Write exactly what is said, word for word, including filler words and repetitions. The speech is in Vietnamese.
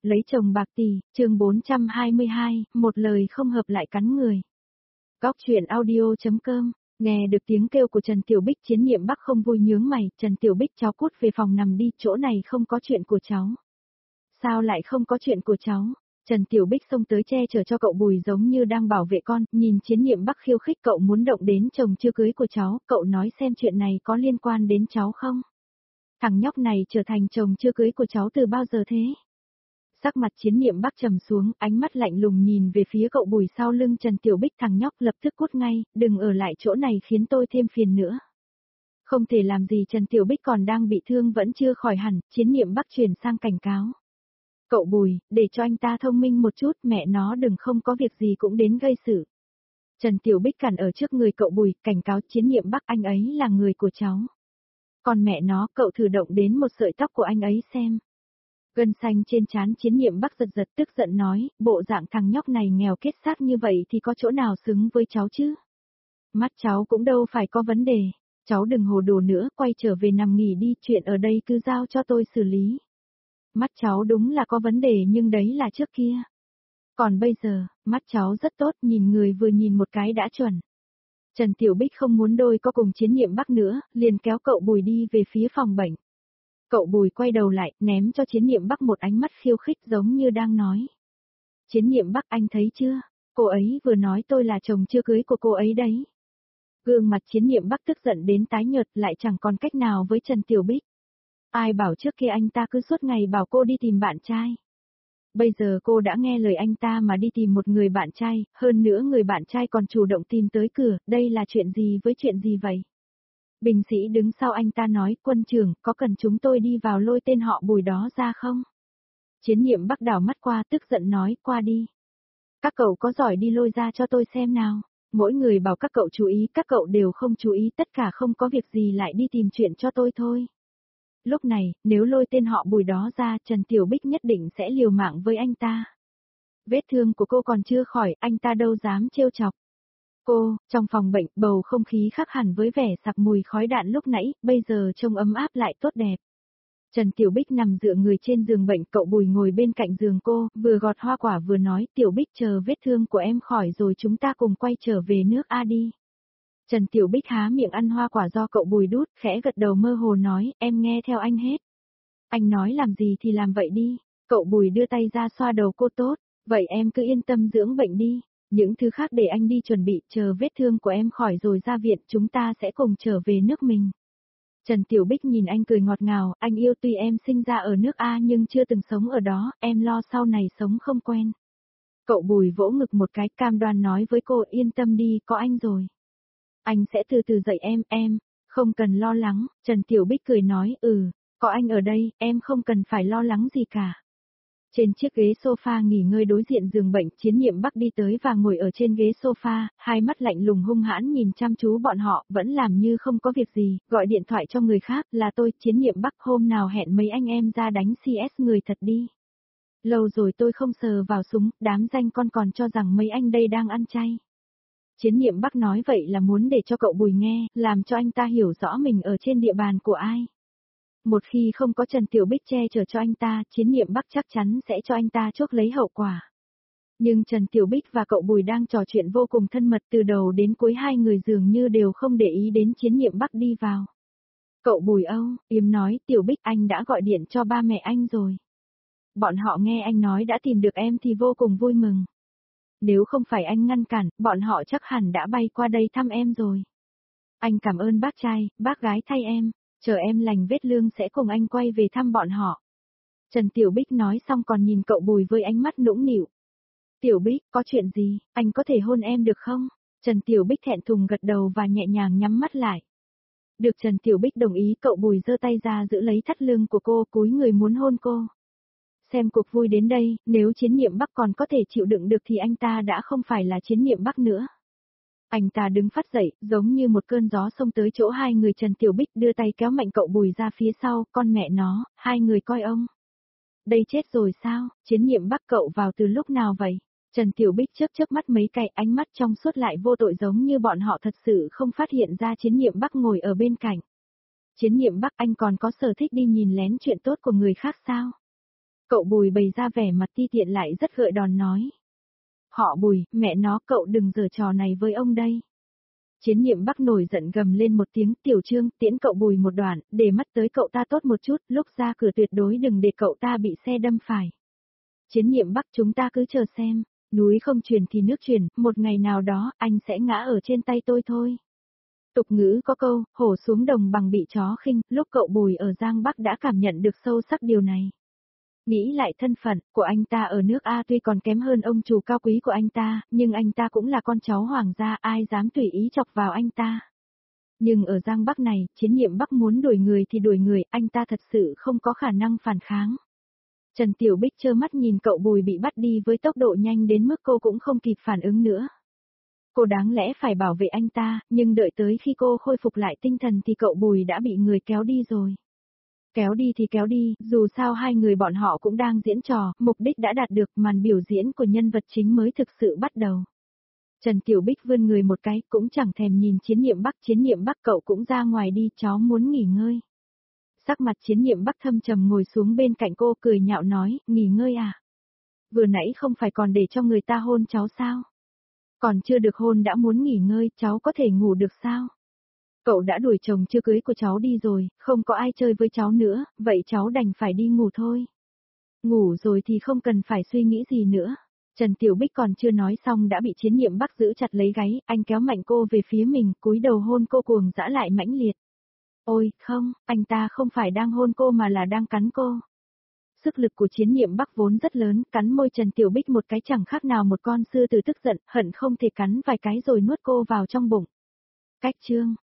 lấy chồng bạc tỷ, chương bốn trăm hai mươi hai, một lời không hợp lại cắn người. Góc truyện audio.com, nghe được tiếng kêu của Trần Tiểu Bích, Chiến Niệm Bắc không vui nhướng mày, Trần Tiểu Bích cháu cút về phòng nằm đi, chỗ này không có chuyện của cháu. Sao lại không có chuyện của cháu? Trần Tiểu Bích xông tới che chở cho cậu Bùi giống như đang bảo vệ con, nhìn Chiến Niệm Bắc khiêu khích cậu muốn động đến chồng chưa cưới của cháu, cậu nói xem chuyện này có liên quan đến cháu không? Thằng nhóc này trở thành chồng chưa cưới của cháu từ bao giờ thế? Sắc mặt Chiến Niệm Bắc trầm xuống, ánh mắt lạnh lùng nhìn về phía cậu Bùi sau lưng Trần Tiểu Bích, thằng nhóc lập tức cút ngay, đừng ở lại chỗ này khiến tôi thêm phiền nữa. Không thể làm gì, Trần Tiểu Bích còn đang bị thương vẫn chưa khỏi hẳn, Chiến Niệm Bắc chuyển sang cảnh cáo. Cậu Bùi, để cho anh ta thông minh một chút, mẹ nó đừng không có việc gì cũng đến gây sự. Trần Tiểu Bích cản ở trước người cậu Bùi, cảnh cáo Chiến Niệm Bắc, anh ấy là người của cháu. Còn mẹ nó, cậu thử động đến một sợi tóc của anh ấy xem. Gân xanh trên trán Chiến Niệm Bắc giật giật tức giận nói, bộ dạng thằng nhóc này nghèo kết xác như vậy thì có chỗ nào xứng với cháu chứ? Mắt cháu cũng đâu phải có vấn đề, cháu đừng hồ đồ nữa, quay trở về nằm nghỉ đi, chuyện ở đây cứ giao cho tôi xử lý. Mắt cháu đúng là có vấn đề nhưng đấy là trước kia. Còn bây giờ, mắt cháu rất tốt, nhìn người vừa nhìn một cái đã chuẩn. Trần Tiểu Bích không muốn đôi co cùng Chiến Niệm Bắc nữa, liền kéo cậu Bùi đi về phía phòng bệnh. Cậu Bùi quay đầu lại, ném cho Chiến Niệm Bắc một ánh mắt khiêu khích giống như đang nói. Chiến Niệm Bắc, anh thấy chưa, cô ấy vừa nói tôi là chồng chưa cưới của cô ấy đấy. Gương mặt Chiến Niệm Bắc tức giận đến tái nhợt, lại chẳng còn cách nào với Trần Tiểu Bích. Ai bảo trước kia anh ta cứ suốt ngày bảo cô đi tìm bạn trai. Bây giờ cô đã nghe lời anh ta mà đi tìm một người bạn trai, hơn nữa người bạn trai còn chủ động tìm tới cửa, đây là chuyện gì với chuyện gì vậy? Binh sĩ đứng sau anh ta nói, quân trưởng, có cần chúng tôi đi vào lôi tên họ Bùi đó ra không? Chiến Niệm Bắc đảo mắt qua tức giận nói, qua đi. Các cậu có giỏi đi lôi ra cho tôi xem nào. Mỗi người bảo các cậu chú ý, các cậu đều không chú ý, tất cả không có việc gì lại đi tìm chuyện cho tôi thôi. Lúc này, nếu lôi tên họ Bùi đó ra, Trần Tiểu Bích nhất định sẽ liều mạng với anh ta. Vết thương của cô còn chưa khỏi, anh ta đâu dám trêu chọc. Cô, trong phòng bệnh, bầu không khí khác hẳn với vẻ sặc mùi khói đạn lúc nãy, bây giờ trông ấm áp lại tốt đẹp. Trần Tiểu Bích nằm dựa người trên giường bệnh, cậu Bùi ngồi bên cạnh giường cô, vừa gọt hoa quả vừa nói, Tiểu Bích chờ vết thương của em khỏi rồi chúng ta cùng quay trở về nước A đi. Trần Tiểu Bích há miệng ăn hoa quả do cậu Bùi đút, khẽ gật đầu mơ hồ nói, em nghe theo anh hết. Anh nói làm gì thì làm vậy đi, cậu Bùi đưa tay ra xoa đầu cô tốt, vậy em cứ yên tâm dưỡng bệnh đi, những thứ khác để anh đi chuẩn bị, chờ vết thương của em khỏi rồi ra viện chúng ta sẽ cùng trở về nước mình. Trần Tiểu Bích nhìn anh cười ngọt ngào, anh yêu tuy em sinh ra ở nước A nhưng chưa từng sống ở đó, em lo sau này sống không quen. Cậu Bùi vỗ ngực một cái, cam đoan nói với cô, yên tâm đi, có anh rồi. Anh sẽ từ từ dạy em, em, không cần lo lắng, Trần Tiểu Bích cười nói, ừ, có anh ở đây, em không cần phải lo lắng gì cả. Trên chiếc ghế sofa nghỉ ngơi đối diện giường bệnh, Chiến Niệm Bắc đi tới và ngồi ở trên ghế sofa, hai mắt lạnh lùng hung hãn nhìn chăm chú bọn họ, vẫn làm như không có việc gì, gọi điện thoại cho người khác, là tôi, Chiến Niệm Bắc, hôm nào hẹn mấy anh em ra đánh xê ét người thật đi. Lâu rồi tôi không sờ vào súng, đám danh con còn cho rằng mấy anh đây đang ăn chay. Chiến Niệm Bắc nói vậy là muốn để cho cậu Bùi nghe, làm cho anh ta hiểu rõ mình ở trên địa bàn của ai. Một khi không có Trần Tiểu Bích che chở cho anh ta, Chiến Niệm Bắc chắc chắn sẽ cho anh ta chuốc lấy hậu quả. Nhưng Trần Tiểu Bích và cậu Bùi đang trò chuyện vô cùng thân mật, từ đầu đến cuối hai người dường như đều không để ý đến Chiến Niệm Bắc đi vào. Cậu Bùi âu, im nói, Tiểu Bích, anh đã gọi điện cho ba mẹ anh rồi. Bọn họ nghe anh nói đã tìm được em thì vô cùng vui mừng. Nếu không phải anh ngăn cản, bọn họ chắc hẳn đã bay qua đây thăm em rồi. Anh cảm ơn bác trai, bác gái thay em, chờ em lành vết lương sẽ cùng anh quay về thăm bọn họ. Trần Tiểu Bích nói xong còn nhìn cậu Bùi với ánh mắt nũng nịu. Tiểu Bích, có chuyện gì, anh có thể hôn em được không? Trần Tiểu Bích thẹn thùng gật đầu và nhẹ nhàng nhắm mắt lại. Được Trần Tiểu Bích đồng ý, cậu Bùi giơ tay ra giữ lấy thắt lưng của cô, cúi người muốn hôn cô. Xem cuộc vui đến đây, nếu Chiến Niệm Bắc còn có thể chịu đựng được thì anh ta đã không phải là Chiến Niệm Bắc nữa. Anh ta đứng phát dậy, giống như một cơn gió xông tới chỗ hai người. Trần Tiểu Bích đưa tay kéo mạnh cậu Bùi ra phía sau, con mẹ nó, hai người coi ông. Đây chết rồi sao, Chiến Niệm Bắc cậu vào từ lúc nào vậy? Trần Tiểu Bích chớp chớp mắt mấy cái, ánh mắt trong suốt lại vô tội giống như bọn họ thật sự không phát hiện ra Chiến Niệm Bắc ngồi ở bên cạnh. Chiến Niệm Bắc, anh còn có sở thích đi nhìn lén chuyện tốt của người khác sao? Cậu Bùi bày ra vẻ mặt ti tiện lại rất gợi đòn nói. Họ Bùi, mẹ nó cậu đừng giở trò này với ông đây. Chiến nhiệm Bắc nổi giận gầm lên một tiếng, Tiểu Trương tiễn cậu Bùi một đoạn, để mắt tới cậu ta tốt một chút, lúc ra cửa tuyệt đối đừng để cậu ta bị xe đâm phải. Chiến nhiệm Bắc chúng ta cứ chờ xem, núi không truyền thì nước truyền, một ngày nào đó anh sẽ ngã ở trên tay tôi thôi. Tục ngữ có câu, hổ xuống đồng bằng bị chó khinh, lúc cậu Bùi ở Giang Bắc đã cảm nhận được sâu sắc điều này. Nghĩ lại thân phận của anh ta ở nước A tuy còn kém hơn ông chủ cao quý của anh ta, nhưng anh ta cũng là con cháu hoàng gia, ai dám tùy ý chọc vào anh ta. Nhưng ở Giang Bắc này, Chiến nhiệm Bắc muốn đuổi người thì đuổi người, anh ta thật sự không có khả năng phản kháng. Trần Tiểu Bích trơ mắt nhìn cậu Bùi bị bắt đi với tốc độ nhanh đến mức cô cũng không kịp phản ứng nữa. Cô đáng lẽ phải bảo vệ anh ta, nhưng đợi tới khi cô khôi phục lại tinh thần thì cậu Bùi đã bị người kéo đi rồi. Kéo đi thì kéo đi, dù sao hai người bọn họ cũng đang diễn trò, mục đích đã đạt được, màn biểu diễn của nhân vật chính mới thực sự bắt đầu. Trần Tiểu Bích vươn người một cái, cũng chẳng thèm nhìn Chiến nhiệm Bắc, Chiến nhiệm Bắc cậu cũng ra ngoài đi, cháu muốn nghỉ ngơi. Sắc mặt Chiến nhiệm Bắc thâm trầm ngồi xuống bên cạnh cô cười nhạo nói, nghỉ ngơi à? Vừa nãy không phải còn để cho người ta hôn cháu sao? Còn chưa được hôn đã muốn nghỉ ngơi, cháu có thể ngủ được sao? Cậu đã đuổi chồng chưa cưới của cháu đi rồi, không có ai chơi với cháu nữa, vậy cháu đành phải đi ngủ thôi. Ngủ rồi thì không cần phải suy nghĩ gì nữa. Trần Tiểu Bích còn chưa nói xong đã bị Chiến nhiệm Bắc giữ chặt lấy gáy, anh kéo mạnh cô về phía mình, cúi đầu hôn cô cuồng dã lại mãnh liệt. Ôi, không, anh ta không phải đang hôn cô mà là đang cắn cô. Sức lực của Chiến nhiệm Bắc vốn rất lớn, cắn môi Trần Tiểu Bích một cái chẳng khác nào một con sư tử tức giận, hận không thể cắn vài cái rồi nuốt cô vào trong bụng. Cách chương